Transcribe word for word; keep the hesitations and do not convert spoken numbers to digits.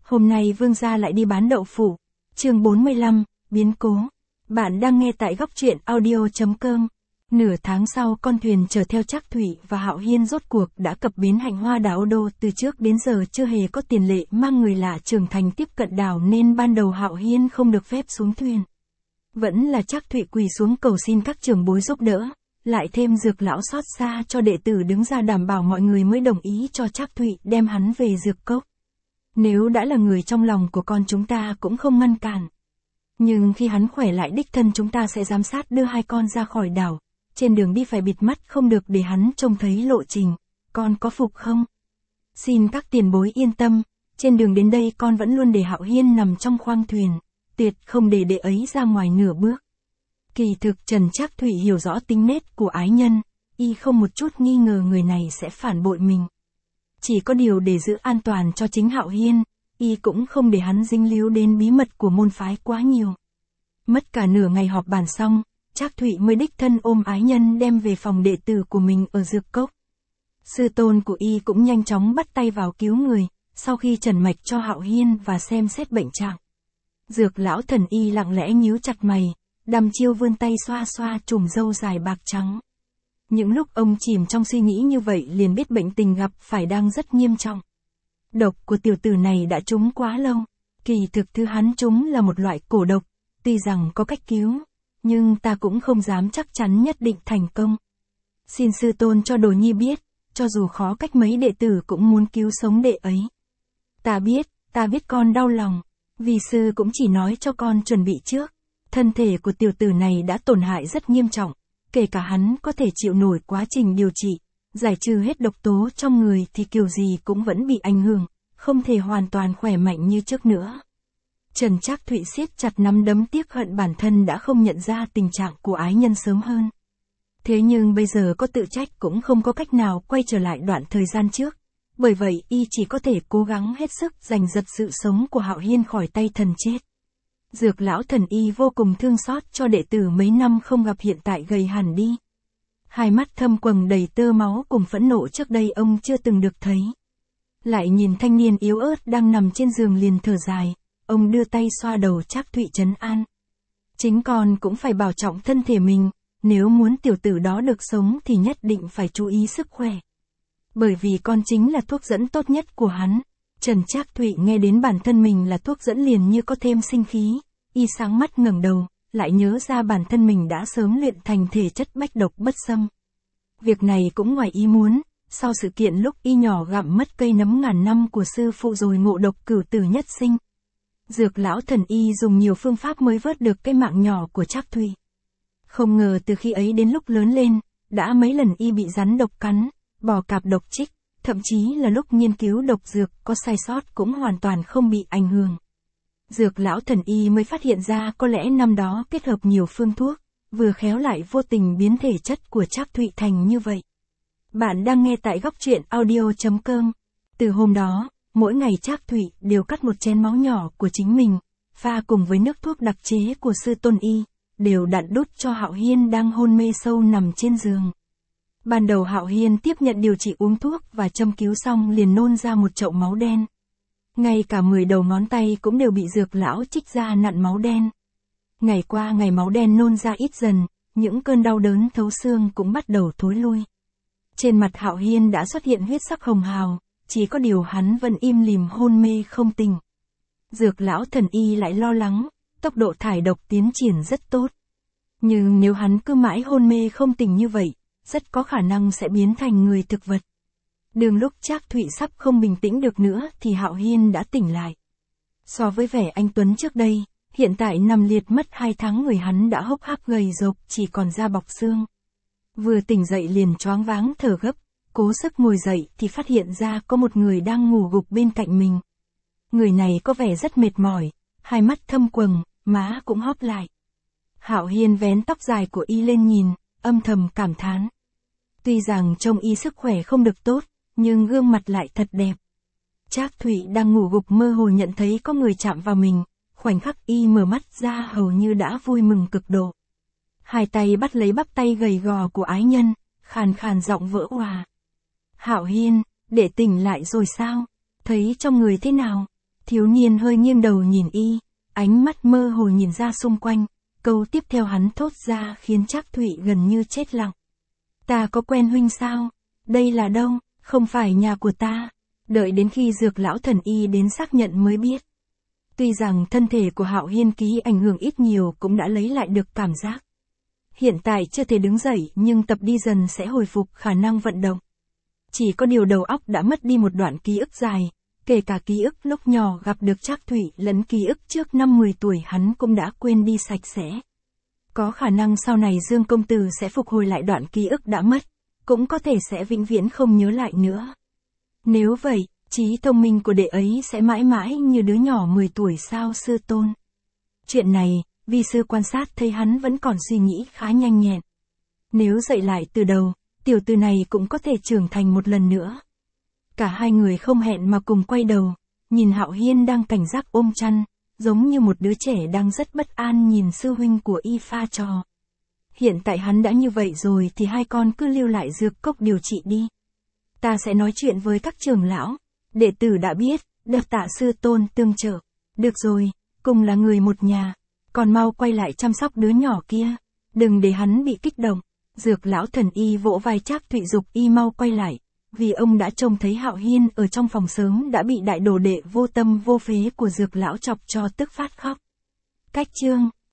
Hôm nay Vương gia lại đi bán đậu phụ. Chương bốn mươi lăm, biến cố. Bạn đang nghe tại góc truyện audio chấm com. Nửa tháng sau, con thuyền chở theo Trác Thụy và Hạo Hiên rốt cuộc đã cập bến Hạnh Hoa đảo Ô Đô. Từ trước đến giờ chưa hề có tiền lệ mang người lạ trưởng thành tiếp cận đảo, nên ban đầu Hạo Hiên không được phép xuống thuyền. Vẫn là Trác Thụy quỳ xuống cầu xin các trưởng bối giúp đỡ, lại thêm Dược lão xót xa cho đệ tử đứng ra đảm bảo mọi người mới đồng ý cho Trác Thụy đem hắn về Dược Cốc. Nếu đã là người trong lòng của con chúng ta cũng không ngăn cản. Nhưng khi hắn khỏe lại đích thân chúng ta sẽ giám sát đưa hai con ra khỏi đảo. Trên đường đi phải bịt mắt không được để hắn trông thấy lộ trình. Con có phục không? Xin các tiền bối yên tâm, trên đường đến đây con vẫn luôn để Hạo Hiên nằm trong khoang thuyền, tuyệt không để đệ ấy ra ngoài nửa bước. Kỳ thực Trần Trác Thụy hiểu rõ tính nết của ái nhân, y không một chút nghi ngờ người này sẽ phản bội mình. Chỉ có điều để giữ an toàn cho chính Hạo Hiên, y cũng không để hắn dính líu đến bí mật của môn phái quá nhiều. Mất cả nửa ngày họp bàn xong, Trác Thụy mới đích thân ôm ái nhân đem về phòng đệ tử của mình ở Dược Cốc. Sư tôn của y cũng nhanh chóng bắt tay vào cứu người, sau khi trần mạch cho Hạo Hiên và xem xét bệnh trạng. Dược lão thần y lặng lẽ nhíu chặt mày, đăm chiêu vươn tay xoa xoa chùm râu dài bạc trắng. Những lúc ông chìm trong suy nghĩ như vậy liền biết bệnh tình gặp phải đang rất nghiêm trọng. Độc của tiểu tử này đã trúng quá lâu, kỳ thực thứ hắn trúng là một loại cổ độc, tuy rằng có cách cứu, nhưng ta cũng không dám chắc chắn nhất định thành công. Xin sư tôn cho đồ nhi biết, cho dù khó cách mấy đệ tử cũng muốn cứu sống đệ ấy. Ta biết, ta biết con đau lòng, vì sư cũng chỉ nói cho con chuẩn bị trước. Thân thể của tiểu tử này đã tổn hại rất nghiêm trọng, kể cả hắn có thể chịu nổi quá trình điều trị, giải trừ hết độc tố trong người thì kiểu gì cũng vẫn bị ảnh hưởng, không thể hoàn toàn khỏe mạnh như trước nữa. Trần Trác Thụy siết chặt nắm đấm tiếc hận bản thân đã không nhận ra tình trạng của ái nhân sớm hơn. Thế nhưng bây giờ có tự trách cũng không có cách nào quay trở lại đoạn thời gian trước, bởi vậy y chỉ có thể cố gắng hết sức giành giật sự sống của Hạo Hiên khỏi tay thần chết. Dược lão thần y vô cùng thương xót cho đệ tử mấy năm không gặp hiện tại gầy hẳn đi. Hai mắt thâm quầng đầy tơ máu cùng phẫn nộ trước đây ông chưa từng được thấy. Lại nhìn thanh niên yếu ớt đang nằm trên giường liền thở dài, ông đưa tay xoa đầu Trác Thụy trấn an. Chính con cũng phải bảo trọng thân thể mình, nếu muốn tiểu tử đó được sống thì nhất định phải chú ý sức khỏe. Bởi vì con chính là thuốc dẫn tốt nhất của hắn. Trần Trác Thụy nghe đến bản thân mình là thuốc dẫn liền như có thêm sinh khí, y sáng mắt ngẩng đầu, lại nhớ ra bản thân mình đã sớm luyện thành thể chất bách độc bất xâm. Việc này cũng ngoài ý muốn, sau sự kiện lúc y nhỏ gặm mất cây nấm ngàn năm của sư phụ rồi ngộ độc cửu tử nhất sinh. Dược lão thần y dùng nhiều phương pháp mới vớt được cái mạng nhỏ của Trác Thụy. Không ngờ từ khi ấy đến lúc lớn lên, đã mấy lần y bị rắn độc cắn, bò cạp độc chích. Thậm chí là lúc nghiên cứu độc dược có sai sót cũng hoàn toàn không bị ảnh hưởng. Dược lão thần y mới phát hiện ra có lẽ năm đó kết hợp nhiều phương thuốc, vừa khéo lại vô tình biến thể chất của Trác Thụy thành như vậy. Bạn đang nghe tại góc truyện audio chấm com. Từ hôm đó, mỗi ngày Trác Thụy đều cắt một chén máu nhỏ của chính mình, pha cùng với nước thuốc đặc chế của sư tôn y, đều đặn đút cho Hạo Hiên đang hôn mê sâu nằm trên giường. Ban đầu Hạo Hiên tiếp nhận điều trị uống thuốc và châm cứu xong liền nôn ra một chậu máu đen. Ngay cả mười đầu ngón tay cũng đều bị dược lão trích ra nặn máu đen. Ngày qua ngày máu đen nôn ra ít dần, những cơn đau đớn thấu xương cũng bắt đầu thối lui. Trên mặt Hạo Hiên đã xuất hiện huyết sắc hồng hào, chỉ có điều hắn vẫn im lìm hôn mê không tỉnh. Dược lão thần y lại lo lắng, tốc độ thải độc tiến triển rất tốt. Nhưng nếu hắn cứ mãi hôn mê không tỉnh như vậy, rất có khả năng sẽ biến thành người thực vật. Đường lúc Trác Thụy sắp không bình tĩnh được nữa thì Hạo Hiên đã tỉnh lại. So với vẻ anh tuấn trước đây, hiện tại nằm liệt mất hai tháng người hắn đã hốc hác gầy rộc chỉ còn da bọc xương. Vừa tỉnh dậy liền choáng váng thở gấp, cố sức ngồi dậy thì phát hiện ra có một người đang ngủ gục bên cạnh mình. Người này có vẻ rất mệt mỏi, hai mắt thâm quầng, má cũng hóp lại. Hạo Hiên vén tóc dài của y lên nhìn, âm thầm cảm thán. Tuy rằng trông y sức khỏe không được tốt, nhưng gương mặt lại thật đẹp. Trác Thụy đang ngủ gục mơ hồ nhận thấy có người chạm vào mình, khoảnh khắc y mở mắt ra hầu như đã vui mừng cực độ. Hai tay bắt lấy bắp tay gầy gò của ái nhân, khàn khàn giọng vỡ òa. Hạo Hiên, để tỉnh lại rồi sao? Thấy trong người thế nào? Thiếu niên hơi nghiêng đầu nhìn y, ánh mắt mơ hồ nhìn ra xung quanh, câu tiếp theo hắn thốt ra khiến Trác Thụy gần như chết lặng. Ta có quen huynh sao? Đây là đâu? Không phải nhà của ta. Đợi đến khi Dược lão thần y đến xác nhận mới biết. Tuy rằng thân thể của Hạo Hiên ký ảnh hưởng ít nhiều cũng đã lấy lại được cảm giác. Hiện tại chưa thể đứng dậy nhưng tập đi dần sẽ hồi phục khả năng vận động. Chỉ có điều đầu óc đã mất đi một đoạn ký ức dài, kể cả ký ức lúc nhỏ gặp được Trác Thụy lẫn ký ức trước năm mười tuổi hắn cũng đã quên đi sạch sẽ. Có khả năng sau này Dương công tử sẽ phục hồi lại đoạn ký ức đã mất, cũng có thể sẽ vĩnh viễn không nhớ lại nữa. Nếu vậy, trí thông minh của đệ ấy sẽ mãi mãi như đứa nhỏ mười tuổi sao sư tôn? Chuyện này, vi sư quan sát thấy hắn vẫn còn suy nghĩ khá nhanh nhẹn. Nếu dậy lại từ đầu, tiểu tử này cũng có thể trưởng thành một lần nữa. Cả hai người không hẹn mà cùng quay đầu, nhìn Hạo Hiên đang cảnh giác ôm chăn, giống như một đứa trẻ đang rất bất an nhìn sư huynh của y pha trò. Hiện tại hắn đã như vậy rồi thì hai con cứ lưu lại dược cốc điều trị đi. Ta sẽ nói chuyện với các trưởng lão, đệ tử đã biết, được tạ sư tôn tương trợ. Được rồi, cùng là người một nhà, còn mau quay lại chăm sóc đứa nhỏ kia, đừng để hắn bị kích động. Dược lão thần y vỗ vai Trác Thụy dục y mau quay lại, vì ông đã trông thấy Hạo Hiên ở trong phòng sớm đã bị đại đồ đệ vô tâm vô phế của Dược lão chọc cho tức phát khóc. Cách chương